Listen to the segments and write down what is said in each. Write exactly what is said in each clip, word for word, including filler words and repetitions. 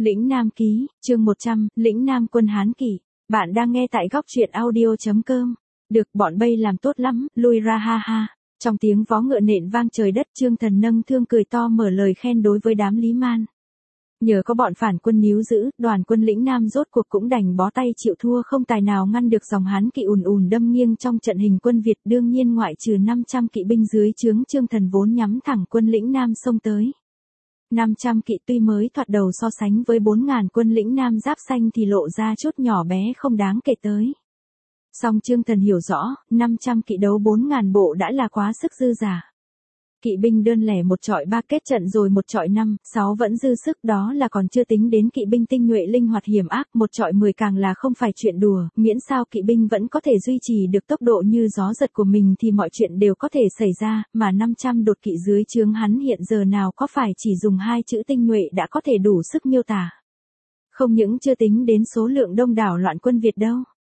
Lĩnh Nam Ký, chương một trăm, Lĩnh Nam Quân Hán Kỷ. Bạn đang nghe tại góc truyện audio chấm com. Được, bọn Bây làm tốt lắm, lui ra ha ha. Trong tiếng vó ngựa nện vang trời đất, Chương Thần nâng thương cười to mở lời khen đối với đám Lý Man. Nhờ có bọn phản quân níu giữ, đoàn quân lĩnh Nam rốt cuộc cũng đành bó tay chịu thua, không tài nào ngăn được dòng Hán Kỵ ùn ùn đâm nghiêng trong trận hình quân Việt. Đương nhiên ngoại trừ năm trăm kỵ binh dưới trướng Chương Thần vốn nhắm thẳng quân lĩnh Nam xông tới. năm trăm kỵ tuy mới thoạt đầu so sánh với bốn nghìn quân lĩnh Nam giáp xanh thì lộ ra chút nhỏ bé không đáng kể tới. Song Chương Thần hiểu rõ, năm trăm kỵ đấu bốn nghìn bộ đã là quá sức dư giả. Kỵ binh đơn lẻ một trọi ba kết trận rồi một trọi năm, sáu vẫn dư sức, đó là còn chưa tính đến kỵ binh tinh nhuệ linh hoạt hiểm ác, một trọi mười càng là không phải chuyện đùa, miễn sao kỵ binh vẫn có thể duy trì được tốc độ như gió giật của mình thì mọi chuyện đều có thể xảy ra, mà năm trăm đột kỵ dưới trướng hắn hiện giờ nào có phải chỉ dùng hai chữ tinh nhuệ đã có thể đủ sức miêu tả. Không những chưa tính đến số lượng đông đảo loạn quân Việt đâu,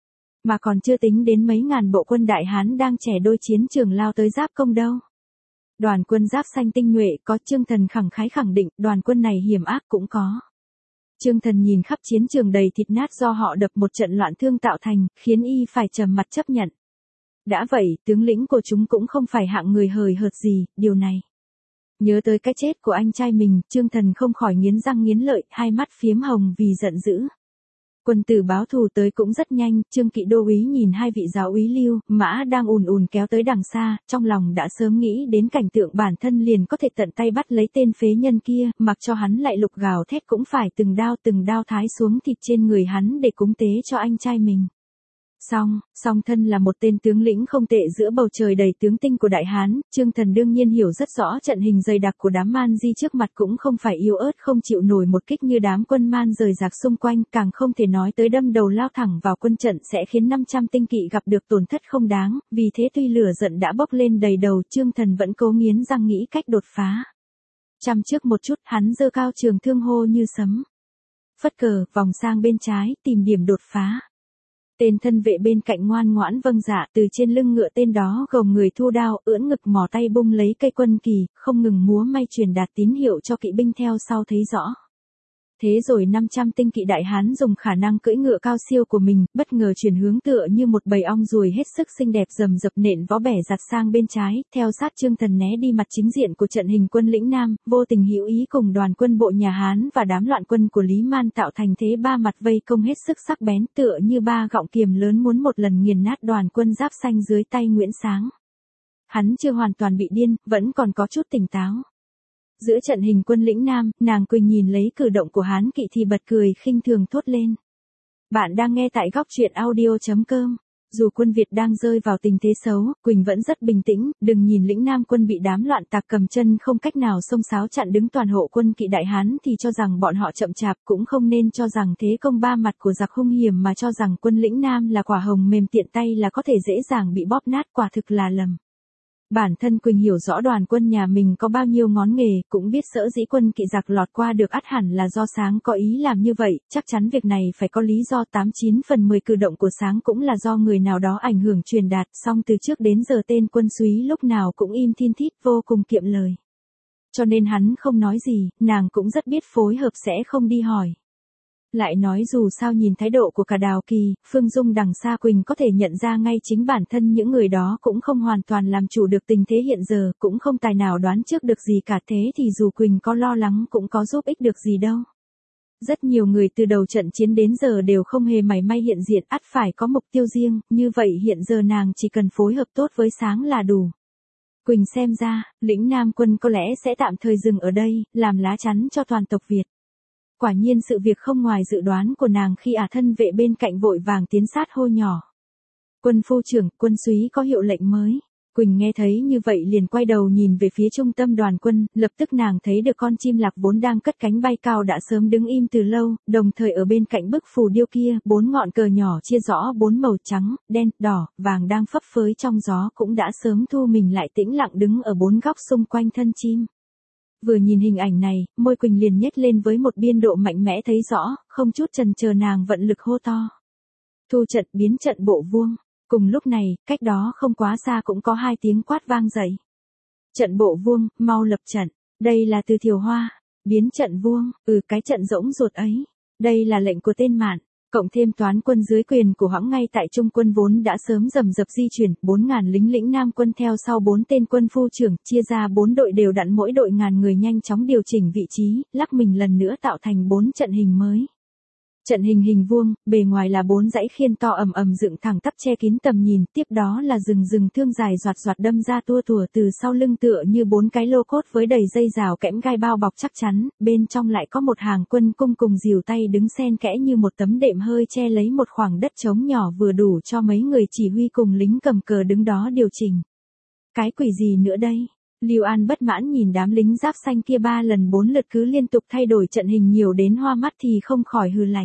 mà còn chưa tính đến mấy ngàn bộ quân Đại Hán đang trẻ đôi chiến trường lao tới giáp công đâu. Đoàn quân giáp xanh tinh nhuệ có, Chương Thần khẳng khái khẳng định, đoàn quân này hiểm ác cũng có. Chương Thần nhìn khắp chiến trường đầy thịt nát do họ đập một trận loạn thương tạo thành, khiến y phải trầm mặt chấp nhận. Đã vậy, tướng lĩnh của chúng cũng không phải hạng người hời hợt gì, điều này. Nhớ tới cái chết của anh trai mình, Chương Thần không khỏi nghiến răng nghiến lợi, hai mắt phiếm hồng vì giận dữ. Quân tử báo thù tới cũng rất nhanh, Trương Kỵ đô úy nhìn hai vị giáo úy Lưu, Mã đang ùn ùn kéo tới đằng xa, trong lòng đã sớm nghĩ đến cảnh tượng bản thân liền có thể tận tay bắt lấy tên phế nhân kia, mặc cho hắn lại lục gào thét cũng phải từng đao từng đao thái xuống thịt trên người hắn để cúng tế cho anh trai mình. Song, song thân là một tên tướng lĩnh không tệ giữa bầu trời đầy tướng tinh của Đại Hán, Chương Thần đương nhiên hiểu rất rõ trận hình dày đặc của đám Man Di trước mặt cũng không phải yếu ớt không chịu nổi một kích như đám quân Man rời rạc xung quanh, càng không thể nói tới đâm đầu lao thẳng vào quân trận sẽ khiến năm trăm tinh kỵ gặp được tổn thất không đáng, vì thế tuy lửa giận đã bốc lên đầy đầu, Chương Thần vẫn cố nghiến răng nghĩ cách đột phá. Chăm trước một chút, hắn giơ cao trường thương hô như sấm. Phất cờ, vòng sang bên trái, tìm điểm đột phá. Tên thân vệ bên cạnh ngoan ngoãn vâng dạ, từ trên lưng ngựa tên đó gồng người thu đao, ưỡn ngực mò tay bung lấy cây quân kỳ, không ngừng múa may truyền đạt tín hiệu cho kỵ binh theo sau thấy rõ. Thế rồi năm trăm tinh kỵ Đại Hán dùng khả năng cưỡi ngựa cao siêu của mình, bất ngờ chuyển hướng tựa như một bầy ong ruồi hết sức xinh đẹp rầm rập nện vó bẻ giặt sang bên trái, theo sát Chương Thần né đi mặt chính diện của trận hình quân lĩnh Nam, vô tình hữu ý cùng đoàn quân bộ nhà Hán và đám loạn quân của Lý Man tạo thành thế ba mặt vây công hết sức sắc bén, tựa như ba gọng kiềm lớn muốn một lần nghiền nát đoàn quân giáp xanh dưới tay Nguyễn Sáng. Hắn chưa hoàn toàn bị điên, vẫn còn có chút tỉnh táo. Giữa trận hình quân lĩnh Nam, nàng Quỳnh nhìn lấy cử động của Hán Kỵ thì bật cười khinh thường thốt lên. Bạn đang nghe tại góc truyện audio chấm com. Dù quân Việt đang rơi vào tình thế xấu, Quỳnh vẫn rất bình tĩnh, đừng nhìn lĩnh Nam quân bị đám loạn tạc cầm chân không cách nào xông xáo chặn đứng toàn hộ quân Kỵ Đại Hán thì cho rằng bọn họ chậm chạp, cũng không nên cho rằng thế công ba mặt của giặc hung hiểm mà cho rằng quân lĩnh Nam là quả hồng mềm tiện tay là có thể dễ dàng bị bóp nát, quả thực là lầm. Bản thân Quỳnh hiểu rõ đoàn quân nhà mình có bao nhiêu ngón nghề, cũng biết sở dĩ quân Kỵ giặc lọt qua được ắt hẳn là do Sáng có ý làm như vậy, chắc chắn việc này phải có lý do. Tám chín phần mười cử động của Sáng cũng là do người nào đó ảnh hưởng truyền đạt, song từ trước đến giờ tên quân súy lúc nào cũng im thin thít vô cùng kiệm lời. Cho nên hắn không nói gì, nàng cũng rất biết phối hợp sẽ không đi hỏi. Lại nói dù sao nhìn thái độ của cả Đào Kỳ, Phương Dung đằng xa Quỳnh có thể nhận ra ngay chính bản thân những người đó cũng không hoàn toàn làm chủ được tình thế hiện giờ, cũng không tài nào đoán trước được gì cả, thế thì dù Quỳnh có lo lắng cũng có giúp ích được gì đâu. Rất nhiều người từ đầu trận chiến đến giờ đều không hề mảy may hiện diện, ắt phải có mục tiêu riêng, như vậy hiện giờ nàng chỉ cần phối hợp tốt với Sáng là đủ. Quỳnh xem ra, lĩnh Nam quân có lẽ sẽ tạm thời dừng ở đây, làm lá chắn cho toàn tộc Việt. Quả nhiên sự việc không ngoài dự đoán của nàng khi ả thân vệ bên cạnh vội vàng tiến sát hô nhỏ. Quân phu trưởng, quân súy có hiệu lệnh mới. Quỳnh nghe thấy như vậy liền quay đầu nhìn về phía trung tâm đoàn quân, lập tức nàng thấy được con chim lạc vốn đang cất cánh bay cao đã sớm đứng im từ lâu, đồng thời ở bên cạnh bức phù điêu kia, bốn ngọn cờ nhỏ chia rõ bốn màu trắng, đen, đỏ, vàng đang phấp phới trong gió cũng đã sớm thu mình lại tĩnh lặng đứng ở bốn góc xung quanh thân chim. Vừa nhìn hình ảnh này, môi Quỳnh liền nhếch lên với một biên độ mạnh mẽ thấy rõ, không chút chần chờ nàng vận lực hô to. Thu trận biến trận bộ vuông. Cùng lúc này, cách đó không quá xa cũng có hai tiếng quát vang dậy. Trận bộ vuông, mau lập trận. Đây là từ Thiều Hoa. Biến trận vuông, ừ cái trận rỗng ruột ấy. Đây là lệnh của tên Mạn. Cộng thêm toán quân dưới quyền của hãng ngay tại Trung quân vốn đã sớm rầm rập di chuyển, bốn ngàn lính lĩnh Nam quân theo sau bốn tên quân phu trưởng, chia ra bốn đội đều đặn mỗi đội ngàn người nhanh chóng điều chỉnh vị trí, lắc mình lần nữa tạo thành bốn trận hình mới. Trận hình hình vuông, bề ngoài là bốn dãy khiên to ầm ầm dựng thẳng tắp che kín tầm nhìn, tiếp đó là rừng rừng thương dài doạt doạt đâm ra tua tủa từ sau lưng tựa như bốn cái lô cốt với đầy dây rào kẽm gai bao bọc chắc chắn, bên trong lại có một hàng quân cung cùng dìu tay đứng xen kẽ như một tấm đệm hơi che lấy một khoảng đất trống nhỏ vừa đủ cho mấy người chỉ huy cùng lính cầm cờ đứng đó điều chỉnh. Cái quỷ gì nữa đây? Lưu An bất mãn nhìn đám lính giáp xanh kia ba lần bốn lượt cứ liên tục thay đổi trận hình nhiều đến hoa mắt thì không khỏi hừ lạnh.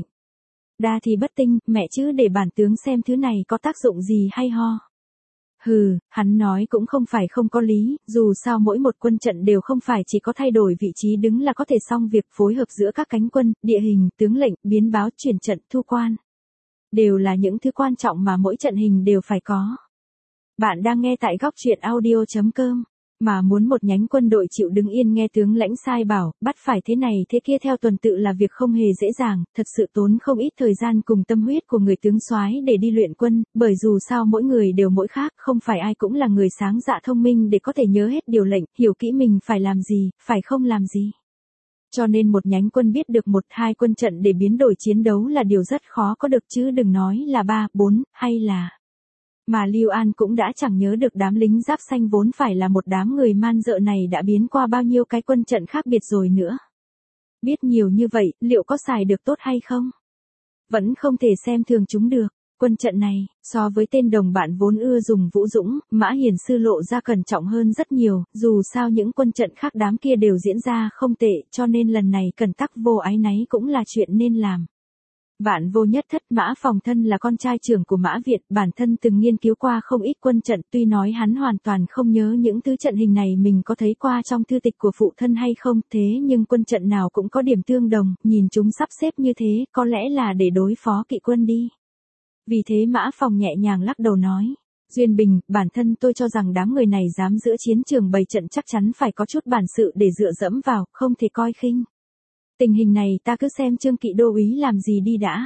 Đa thì bất tinh, mẹ chứ để bản tướng xem thứ này có tác dụng gì hay ho. Hừ, hắn nói cũng không phải không có lý, dù sao mỗi một quân trận đều không phải chỉ có thay đổi vị trí đứng là có thể xong việc phối hợp giữa các cánh quân, địa hình, tướng lệnh, biến báo, chuyển trận, thu quan. Đều là những thứ quan trọng mà mỗi trận hình đều phải có. Bạn đang nghe tại góc truyện audio chấm com. Mà muốn một nhánh quân đội chịu đứng yên nghe tướng lãnh sai bảo, bắt phải thế này thế kia theo tuần tự là việc không hề dễ dàng, thật sự tốn không ít thời gian cùng tâm huyết của người tướng soái để đi luyện quân, bởi dù sao mỗi người đều mỗi khác, không phải ai cũng là người sáng dạ thông minh để có thể nhớ hết điều lệnh, hiểu kỹ mình phải làm gì, phải không làm gì. Cho nên một nhánh quân biết được một hai quân trận để biến đổi chiến đấu là điều rất khó có được chứ đừng nói là ba, bốn, hay là... Mà Lưu An cũng đã chẳng nhớ được đám lính giáp xanh vốn phải là một đám người man dợ này đã biến qua bao nhiêu cái quân trận khác biệt rồi nữa. Biết nhiều như vậy, liệu có xài được tốt hay không? Vẫn không thể xem thường chúng được. Quân trận này, so với tên đồng bạn vốn ưa dùng Vũ Dũng, Mã Hiền Sư lộ ra cẩn trọng hơn rất nhiều, dù sao những quân trận khác đám kia đều diễn ra không tệ, cho nên lần này cẩn tắc vô ái náy cũng là chuyện nên làm. Vạn vô nhất thất Mã Phòng thân là con trai trưởng của Mã Việt, bản thân từng nghiên cứu qua không ít quân trận, tuy nói hắn hoàn toàn không nhớ những thứ trận hình này mình có thấy qua trong thư tịch của phụ thân hay không, thế nhưng quân trận nào cũng có điểm tương đồng, nhìn chúng sắp xếp như thế, có lẽ là để đối phó kỵ quân đi. Vì thế Mã Phòng nhẹ nhàng lắc đầu nói, Duyên Bình, bản thân tôi cho rằng đám người này dám giữa chiến trường bày trận chắc chắn phải có chút bản sự để dựa dẫm vào, không thể coi khinh. Tình hình này ta cứ xem Trương Kỵ đô úy làm gì đi đã.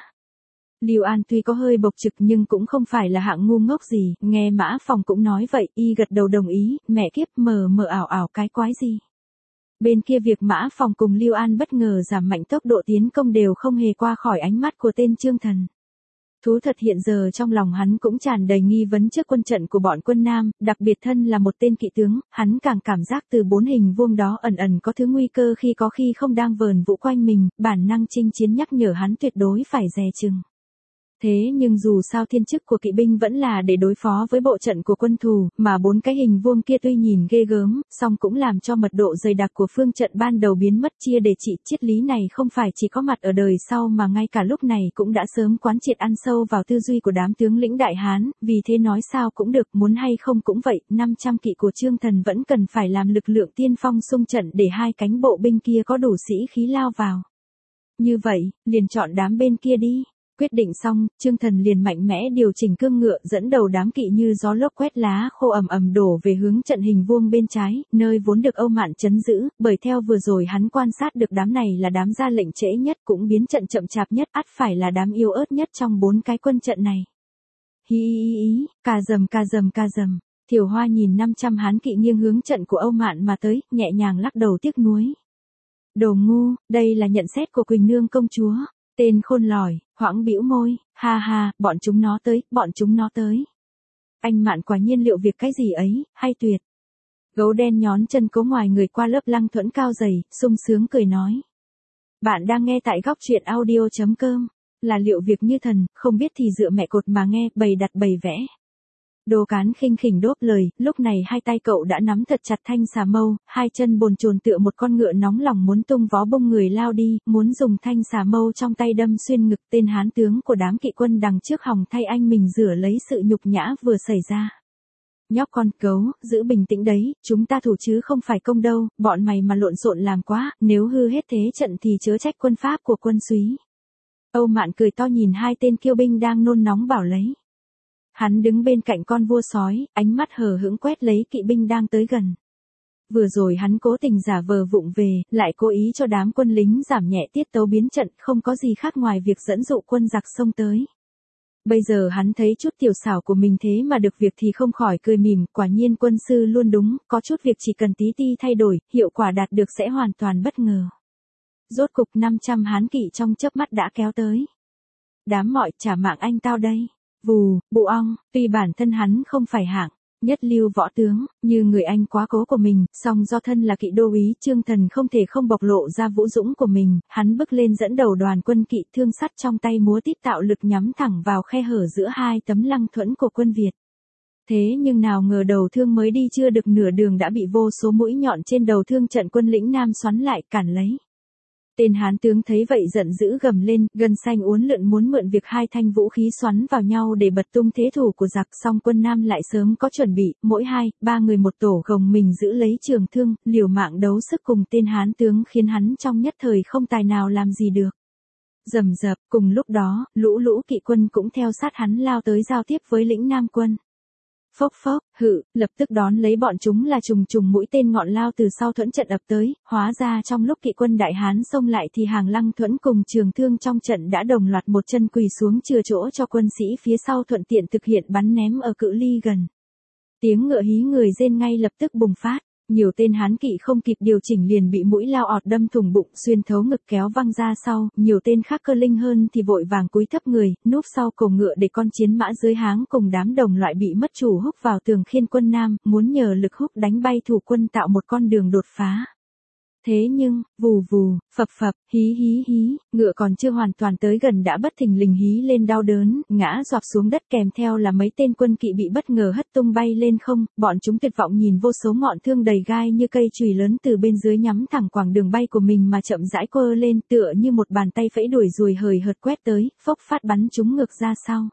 Lưu An tuy có hơi bộc trực nhưng cũng không phải là hạng ngu ngốc gì, nghe Mã Phòng cũng nói vậy, y gật đầu đồng ý, mẹ kiếp mờ mờ ảo ảo cái quái gì. Bên kia việc Mã Phòng cùng Lưu An bất ngờ giảm mạnh tốc độ tiến công đều không hề qua khỏi ánh mắt của tên Trương Thần. Thú thật hiện giờ trong lòng hắn cũng tràn đầy nghi vấn trước quân trận của bọn quân Nam, đặc biệt thân là một tên kỵ tướng, hắn càng cảm giác từ bốn hình vuông đó ẩn ẩn có thứ nguy cơ khi có khi không đang vờn vũ quanh mình, bản năng chinh chiến nhắc nhở hắn tuyệt đối phải dè chừng. Thế nhưng dù sao thiên chức của kỵ binh vẫn là để đối phó với bộ trận của quân thù, mà bốn cái hình vuông kia tuy nhìn ghê gớm, song cũng làm cho mật độ dày đặc của phương trận ban đầu biến mất chia để trị. Triết lý này không phải chỉ có mặt ở đời sau mà ngay cả lúc này cũng đã sớm quán triệt ăn sâu vào tư duy của đám tướng lĩnh Đại Hán, vì thế nói sao cũng được, muốn hay không cũng vậy, năm trăm kỵ của Trương Thần vẫn cần phải làm lực lượng tiên phong xung trận để hai cánh bộ binh kia có đủ sĩ khí lao vào. Như vậy, liền chọn đám bên kia đi. Quyết định xong, Trương Thần liền mạnh mẽ điều chỉnh cương ngựa dẫn đầu đám kỵ như gió lốc quét lá khô ầm ầm đổ về hướng trận hình vuông bên trái, nơi vốn được Âu Mạn trấn giữ, bởi theo vừa rồi hắn quan sát được đám này là đám ra lệnh trễ nhất cũng biến trận chậm chạp nhất, ắt phải là đám yếu ớt nhất trong bốn cái quân trận này. Hi hi hi, cà dầm cà dầm cà dầm, Thiểu Hoa nhìn năm trăm hán kỵ nghiêng hướng trận của Âu Mạn mà tới, nhẹ nhàng lắc đầu tiếc nuối. Đồ ngu, đây là nhận xét của Quỳnh Nương công chúa. Tên khôn lỏi, Hoãng bĩu môi, ha ha, bọn chúng nó tới, bọn chúng nó tới. Anh Mạn quả nhiên liệu việc cái gì ấy, hay tuyệt. Gấu đen nhón chân cố ngoài người qua lớp lăng thuẫn cao dày, sung sướng cười nói. Bạn đang nghe tại góc truyện audio chấm com, là liệu việc như thần, không biết thì dựa mẹ cột mà nghe, bày đặt bày vẽ. Đồ Cán khinh khỉnh đốp lời, lúc này hai tay cậu đã nắm thật chặt thanh xà mâu, hai chân bồn chồn tựa một con ngựa nóng lòng muốn tung vó bông người lao đi, muốn dùng thanh xà mâu trong tay đâm xuyên ngực tên hán tướng của đám kỵ quân đằng trước hòng thay anh mình rửa lấy sự nhục nhã vừa xảy ra. Nhóc con gấu, giữ bình tĩnh đấy, chúng ta thủ chứ không phải công đâu, bọn mày mà lộn xộn làm quá, nếu hư hết thế trận thì chớ trách quân pháp của quân Súy. Âu Mạn cười to nhìn hai tên kiêu binh đang nôn nóng bảo lấy. Hắn đứng bên cạnh con vua sói, ánh mắt hờ hững quét lấy kỵ binh đang tới gần. Vừa rồi hắn cố tình giả vờ vụng về, lại cố ý cho đám quân lính giảm nhẹ tiết tấu biến trận, không có gì khác ngoài việc dẫn dụ quân giặc xông tới. Bây giờ hắn thấy chút tiểu xảo của mình thế mà được việc thì không khỏi cười mỉm, quả nhiên quân sư luôn đúng, có chút việc chỉ cần tí ti thay đổi, hiệu quả đạt được sẽ hoàn toàn bất ngờ. Rốt cục năm trăm hán kỵ trong chớp mắt đã kéo tới. Đám mọi, trả mạng anh tao đây. Vù, bụ ong, tuy bản thân hắn không phải hạng nhất lưu võ tướng, như người anh quá cố của mình, song do thân là kỵ đô úy Chương Thần không thể không bộc lộ ra vũ dũng của mình, hắn bước lên dẫn đầu đoàn quân kỵ, thương sắt trong tay múa tít tạo lực nhắm thẳng vào khe hở giữa hai tấm lăng thuẫn của quân Việt. Thế nhưng nào ngờ đầu thương mới đi chưa được nửa đường đã bị vô số mũi nhọn trên đầu thương trận quân lĩnh Nam xoắn lại cản lấy. Tên hán tướng thấy vậy giận dữ gầm lên, gân xanh uốn lượn muốn mượn việc hai thanh vũ khí xoắn vào nhau để bật tung thế thủ của giặc, song quân Nam lại sớm có chuẩn bị, mỗi hai, ba người một tổ gồng mình giữ lấy trường thương, liều mạng đấu sức cùng tên hán tướng khiến hắn trong nhất thời không tài nào làm gì được. Rầm rập, cùng lúc đó, lũ lũ kỵ quân cũng theo sát hắn lao tới giao tiếp với lĩnh Nam quân. Phốc phốc, hự, lập tức đón lấy bọn chúng là trùng trùng mũi tên ngọn lao từ sau thuẫn trận ập tới, hóa ra trong lúc kỵ quân đại hán xông lại thì hàng lăng thuẫn cùng trường thương trong trận đã đồng loạt một chân quỳ xuống chừa chỗ cho quân sĩ phía sau thuận tiện thực hiện bắn ném ở cự ly gần. Tiếng ngựa hí người rên ngay lập tức bùng phát. Nhiều tên hán kỵ không kịp điều chỉnh liền bị mũi lao ọt đâm thủng bụng xuyên thấu ngực kéo văng ra sau, nhiều tên khác cơ linh hơn thì vội vàng cúi thấp người, núp sau cổ ngựa để con chiến mã dưới háng cùng đám đồng loại bị mất chủ húc vào tường khiên quân Nam, muốn nhờ lực húc đánh bay thủ quân tạo một con đường đột phá. Thế nhưng, vù vù, phập phập, hí hí hí, ngựa còn chưa hoàn toàn tới gần đã bất thình lình hí lên đau đớn, ngã rọp xuống đất kèm theo là mấy tên quân kỵ bị bất ngờ hất tung bay lên không, bọn chúng tuyệt vọng nhìn vô số ngọn thương đầy gai như cây chùy lớn từ bên dưới nhắm thẳng quãng đường bay của mình mà chậm rãi quơ lên tựa như một bàn tay phẫy đuổi ruồi hời hợt quét tới, phốc phát bắn chúng ngược ra sau.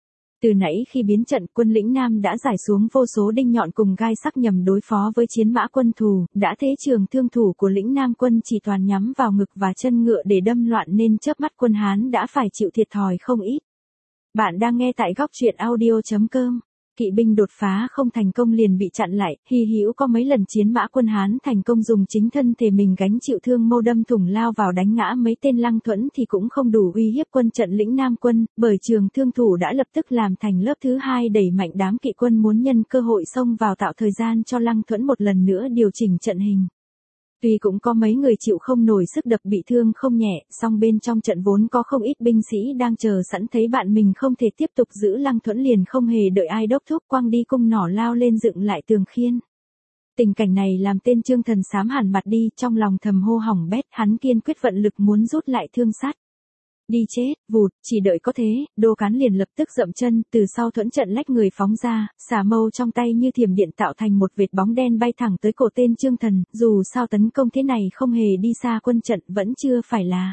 Từ nãy khi biến trận, quân lĩnh Nam đã giải xuống vô số đinh nhọn cùng gai sắc nhằm đối phó với chiến mã quân thù, đã thế trường thương thủ của lĩnh Nam quân chỉ toàn nhắm vào ngực và chân ngựa để đâm loạn nên chớp mắt quân Hán đã phải chịu thiệt thòi không ít. Bạn đang nghe tại góc truyện audio chấm com. Kỵ binh đột phá không thành công liền bị chặn lại, hy hữu có mấy lần chiến mã quân Hán thành công dùng chính thân thể mình gánh chịu thương mâu đâm thủng lao vào đánh ngã mấy tên lăng thuẫn thì cũng không đủ uy hiếp quân trận lĩnh Nam quân, bởi trường thương thủ đã lập tức làm thành lớp thứ hai đẩy mạnh đám kỵ quân muốn nhân cơ hội xông vào tạo thời gian cho lăng thuẫn một lần nữa điều chỉnh trận hình. Tuy cũng có mấy người chịu không nổi sức đập bị thương không nhẹ, song bên trong trận vốn có không ít binh sĩ đang chờ sẵn thấy bạn mình không thể tiếp tục giữ lăng thuẫn liền không hề đợi ai đốc thúc quăng đi cung nỏ lao lên dựng lại tường khiên. Tình cảnh này làm tên Chương Thần xám hẳn mặt đi, trong lòng thầm hô hỏng bét, hắn kiên quyết vận lực muốn rút lại thương sắt. Đi chết, vụt, chỉ đợi có thế, Đô Cán liền lập tức dậm chân, từ sau thuẫn trận lách người phóng ra, xà mâu trong tay như thiểm điện tạo thành một vệt bóng đen bay thẳng tới cổ tên Chương Thần, dù sao tấn công thế này không hề đi xa quân trận vẫn chưa phải là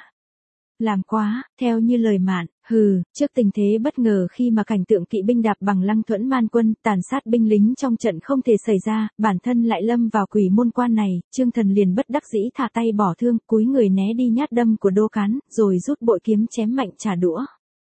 làm quá, theo như lời mạn, hừ, trước tình thế bất ngờ khi mà cảnh tượng kỵ binh đạp bằng lăng thuẫn man quân, tàn sát binh lính trong trận không thể xảy ra, bản thân lại lâm vào quỷ môn quan này, Chương Thần liền bất đắc dĩ thả tay bỏ thương, cúi người né đi nhát đâm của Đô Cán, rồi rút bội kiếm chém mạnh trả đũa.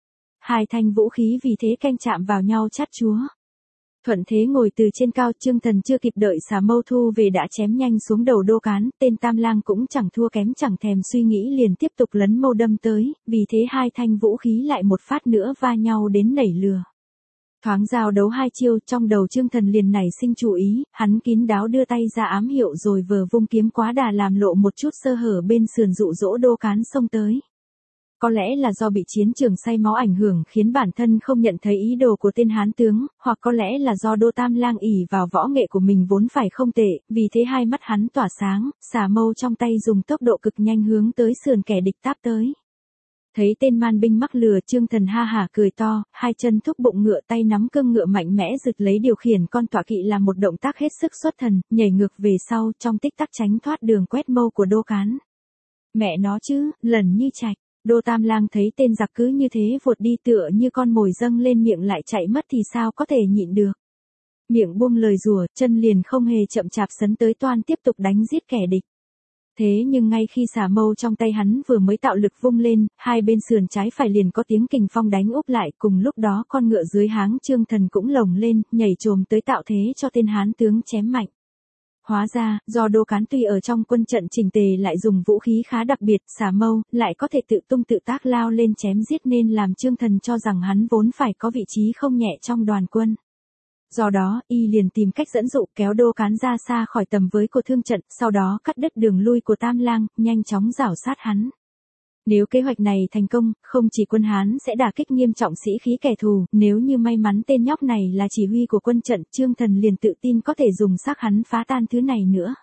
Hai thanh vũ khí vì thế canh chạm vào nhau chát chúa. Thuận thế ngồi từ trên cao, Chương Thần chưa kịp đợi xà mâu thu về đã chém nhanh xuống đầu Đô Cán, tên Tam Lang cũng chẳng thua kém chẳng thèm suy nghĩ liền tiếp tục lấn mâu đâm tới, vì thế hai thanh vũ khí lại một phát nữa va nhau đến nảy lửa. Thoáng giao đấu hai chiêu, trong đầu Chương Thần liền nảy sinh chú ý, hắn kín đáo đưa tay ra ám hiệu rồi vừa vung kiếm quá đà làm lộ một chút sơ hở bên sườn dụ dỗ Đô Cán xông tới. Có lẽ là do bị chiến trường say máu ảnh hưởng khiến bản thân không nhận thấy ý đồ của tên hán tướng, hoặc có lẽ là do Đô Tam Lang ỷ vào võ nghệ của mình vốn phải không tệ, vì thế hai mắt hắn tỏa sáng, xà mâu trong tay dùng tốc độ cực nhanh hướng tới sườn kẻ địch táp tới. Thấy tên man binh mắc lừa, Chương Thần ha hả cười to, hai chân thúc bụng ngựa tay nắm cương ngựa mạnh mẽ giật lấy điều khiển con tọa kỵ làm một động tác hết sức xuất thần, nhảy ngược về sau trong tích tắc tránh thoát đường quét mâu của Đô Cán. Mẹ nó chứ, lần như chạch. Đô Tam Lang thấy tên giặc cứ như thế vụt đi tựa như con mồi dâng lên miệng lại chạy mất thì sao có thể nhịn được. Miệng buông lời rủa, chân liền không hề chậm chạp sấn tới toan tiếp tục đánh giết kẻ địch. Thế nhưng ngay khi xà mâu trong tay hắn vừa mới tạo lực vung lên, hai bên sườn trái phải liền có tiếng kình phong đánh úp lại, cùng lúc đó con ngựa dưới háng Chương Thần cũng lồng lên, nhảy trồm tới tạo thế cho tên hán tướng chém mạnh. Hóa ra, do Đô Cán tuy ở trong quân trận chỉnh tề lại dùng vũ khí khá đặc biệt, xả mâu, lại có thể tự tung tự tác lao lên chém giết nên làm Chương Thần cho rằng hắn vốn phải có vị trí không nhẹ trong đoàn quân. Do đó, y liền tìm cách dẫn dụ kéo Đô Cán ra xa khỏi tầm với của thương trận, sau đó cắt đứt đường lui của Tam Lang, nhanh chóng rảo sát hắn. Nếu kế hoạch này thành công, không chỉ quân Hán sẽ đả kích nghiêm trọng sĩ khí kẻ thù, nếu như may mắn tên nhóc này là chỉ huy của quân trận, Chương Thần liền tự tin có thể dùng xác hắn phá tan thứ này nữa.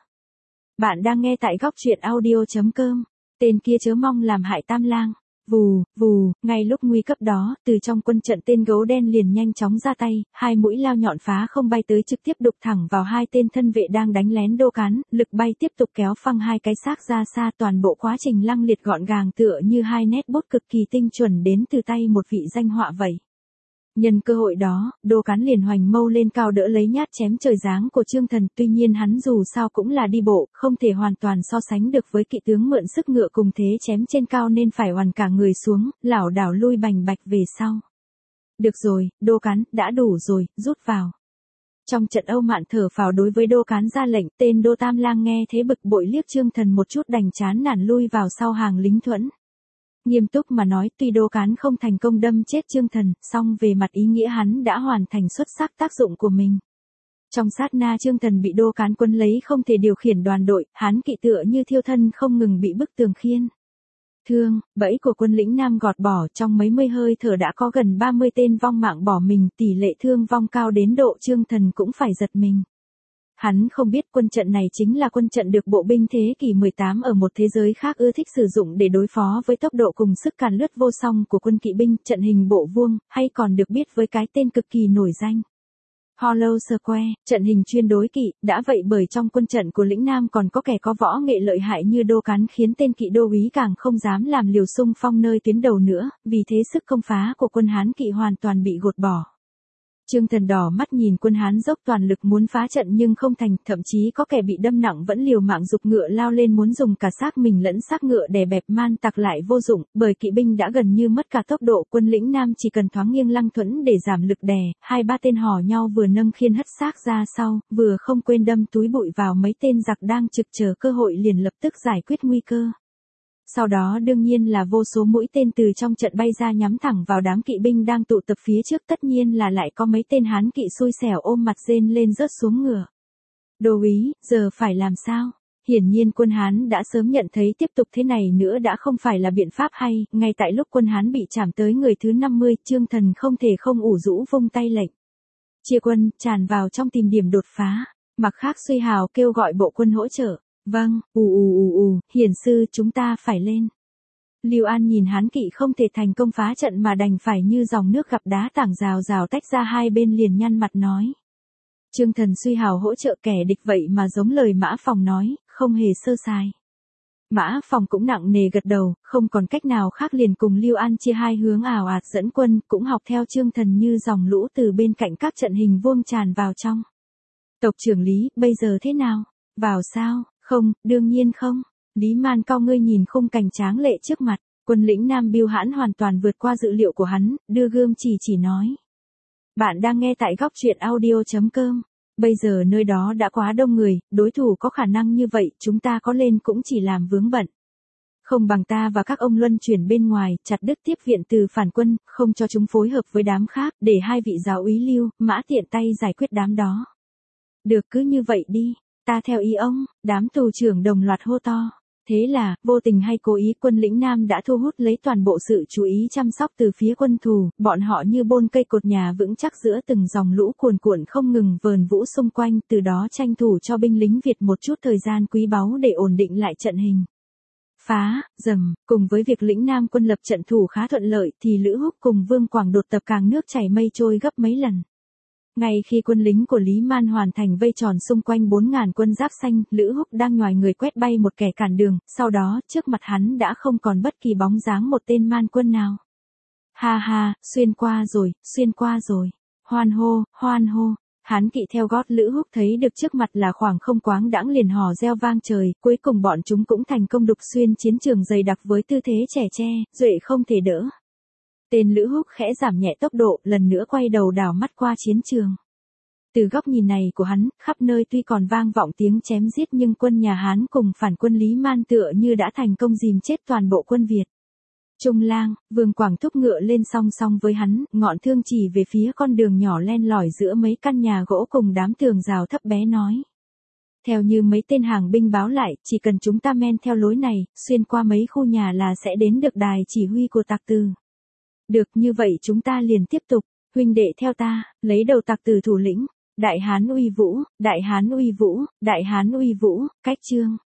Bạn đang nghe tại góc truyện audio chấm com. Tên kia chớ mong làm hại Tam Lang. Vù, vù, ngay lúc nguy cấp đó, từ trong quân trận tên gấu đen liền nhanh chóng ra tay, hai mũi lao nhọn phá không bay tới trực tiếp đục thẳng vào hai tên thân vệ đang đánh lén Đô Cán, lực bay tiếp tục kéo phăng hai cái xác ra xa, toàn bộ quá trình lăng liệt gọn gàng tựa như hai nét bút cực kỳ tinh chuẩn đến từ tay một vị danh họa vậy. Nhân cơ hội đó, Đô Cán liền hoành mâu lên cao đỡ lấy nhát chém trời giáng của Chương Thần, tuy nhiên hắn dù sao cũng là đi bộ, không thể hoàn toàn so sánh được với kỵ tướng mượn sức ngựa cùng thế chém trên cao nên phải hoàn cả người xuống, lảo đảo lui bành bạch về sau. Được rồi, Đô Cán, đã đủ rồi, rút vào. Trong trận Âu Mạn thở phào đối với Đô Cán ra lệnh, tên Đô Tam Lang nghe thế bực bội liếc Chương Thần một chút đành chán nản lui vào sau hàng lính thuẫn. Nghiêm túc mà nói, tuy Đô Cán không thành công đâm chết Chương Thần, song về mặt ý nghĩa hắn đã hoàn thành xuất sắc tác dụng của mình. Trong sát na Chương Thần bị Đô Cán quấn lấy không thể điều khiển đoàn đội, hắn kỵ tựa như thiêu thân không ngừng bị bức tường khiên. Thương, bẫy của quân lĩnh Nam gọt bỏ, trong mấy mươi hơi thở đã có gần ba mươi tên vong mạng bỏ mình, tỷ lệ thương vong cao đến độ Chương Thần cũng phải giật mình. Hắn không biết quân trận này chính là quân trận được bộ binh thế kỷ mười tám ở một thế giới khác ưa thích sử dụng để đối phó với tốc độ cùng sức càn lướt vô song của quân kỵ binh, trận hình bộ vuông, hay còn được biết với cái tên cực kỳ nổi danh. Hollow Square, trận hình chuyên đối kỵ, đã vậy bởi trong quân trận của lĩnh Nam còn có kẻ có võ nghệ lợi hại như Đô Cán khiến tên kỵ đô úy càng không dám làm liều xung phong nơi tuyến đầu nữa, vì thế sức công phá của quân Hán kỵ hoàn toàn bị gột bỏ. Chương Thần đỏ mắt nhìn quân Hán dốc toàn lực muốn phá trận nhưng không thành, thậm chí có kẻ bị đâm nặng vẫn liều mạng giục ngựa lao lên muốn dùng cả xác mình lẫn xác ngựa đè bẹp man tặc lại vô dụng, bởi kỵ binh đã gần như mất cả tốc độ, quân lĩnh Nam chỉ cần thoáng nghiêng lăng thuẫn để giảm lực đè, hai ba tên hò nhau vừa nâng khiên hất xác ra sau, vừa không quên đâm túi bụi vào mấy tên giặc đang trực chờ cơ hội liền lập tức giải quyết nguy cơ. Sau đó đương nhiên là vô số mũi tên từ trong trận bay ra nhắm thẳng vào đám kỵ binh đang tụ tập phía trước, tất nhiên là lại có mấy tên Hán kỵ xui xẻo ôm mặt rên lên rớt xuống ngựa. Đô úy, giờ phải làm sao? Hiển nhiên quân Hán đã sớm nhận thấy tiếp tục thế này nữa đã không phải là biện pháp hay, ngay tại lúc quân Hán bị chạm tới người thứ năm mươi, Chương Thần không thể không ủ rũ vung tay lệnh. Chia quân, tràn vào trong tìm điểm đột phá, mặc khác Suy Hào kêu gọi bộ quân hỗ trợ. Vâng, ù ù ù ù, hiển sư chúng ta phải lên. Lưu An nhìn Hán kỵ không thể thành công phá trận mà đành phải như dòng nước gặp đá tảng rào rào tách ra hai bên liền nhăn mặt nói. Chương Thần Suy Hào hỗ trợ kẻ địch vậy mà giống lời Mã Phòng nói, không hề sơ sài. Mã Phòng cũng nặng nề gật đầu, không còn cách nào khác liền cùng Lưu An chia hai hướng ảo ạt dẫn quân, cũng học theo Chương Thần như dòng lũ từ bên cạnh các trận hình vuông tràn vào trong. Tộc trưởng Lý, bây giờ thế nào? Vào sao? Không, đương nhiên không. Lý Man cao ngươi nhìn khung cảnh tráng lệ trước mặt, quân lĩnh Nam Bưu Hãn hoàn toàn vượt qua dự liệu của hắn, đưa gươm chỉ chỉ nói. Bạn đang nghe tại góc truyện audio chấm com. Bây giờ nơi đó đã quá đông người, đối thủ có khả năng như vậy, chúng ta có lên cũng chỉ làm vướng bận. Không bằng ta và các ông luân chuyển bên ngoài, chặt đứt tiếp viện từ phản quân, không cho chúng phối hợp với đám khác, để hai vị giáo úy Lưu, Mã tiện tay giải quyết đám đó. Được cứ như vậy đi. Ta theo ý ông, đám tù trưởng đồng loạt hô to. Thế là, vô tình hay cố ý quân lĩnh Nam đã thu hút lấy toàn bộ sự chú ý chăm sóc từ phía quân thù, bọn họ như bôn cây cột nhà vững chắc giữa từng dòng lũ cuồn cuộn không ngừng vờn vũ xung quanh, từ đó tranh thủ cho binh lính Việt một chút thời gian quý báu để ổn định lại trận hình. Phá, dầm, cùng với việc lĩnh Nam quân lập trận thủ khá thuận lợi thì Lữ Húc cùng Vương Quảng đột tập càng nước chảy mây trôi gấp mấy lần. Ngay khi quân lính của Lý Man hoàn thành vây tròn xung quanh bốn ngàn quân giáp xanh, Lữ Húc đang nhòi người quét bay một kẻ cản đường, sau đó, trước mặt hắn đã không còn bất kỳ bóng dáng một tên man quân nào. Ha ha, xuyên qua rồi, xuyên qua rồi. Hoan hô, hoan hô. Hán kỵ theo gót Lữ Húc thấy được trước mặt là khoảng không quáng đãng liền hò reo vang trời, cuối cùng bọn chúng cũng thành công đục xuyên chiến trường dày đặc với tư thế trẻ tre, duệ không thể đỡ. Tên Lữ Húc khẽ giảm nhẹ tốc độ, lần nữa quay đầu đảo mắt qua chiến trường. Từ góc nhìn này của hắn, khắp nơi tuy còn vang vọng tiếng chém giết nhưng quân nhà Hán cùng phản quân Lý Man tựa như đã thành công dìm chết toàn bộ quân Việt. Trung lang, Vương Quảng thúc ngựa lên song song với hắn, ngọn thương chỉ về phía con đường nhỏ len lỏi giữa mấy căn nhà gỗ cùng đám tường rào thấp bé nói. Theo như mấy tên hàng binh báo lại, chỉ cần chúng ta men theo lối này, xuyên qua mấy khu nhà là sẽ đến được đài chỉ huy của Tặc Tử. Được, như vậy chúng ta liền tiếp tục, huynh đệ theo ta, lấy đầu Tặc Tử thủ lĩnh. Đại Hán uy vũ, Đại Hán uy vũ, Đại Hán uy vũ, cách chương.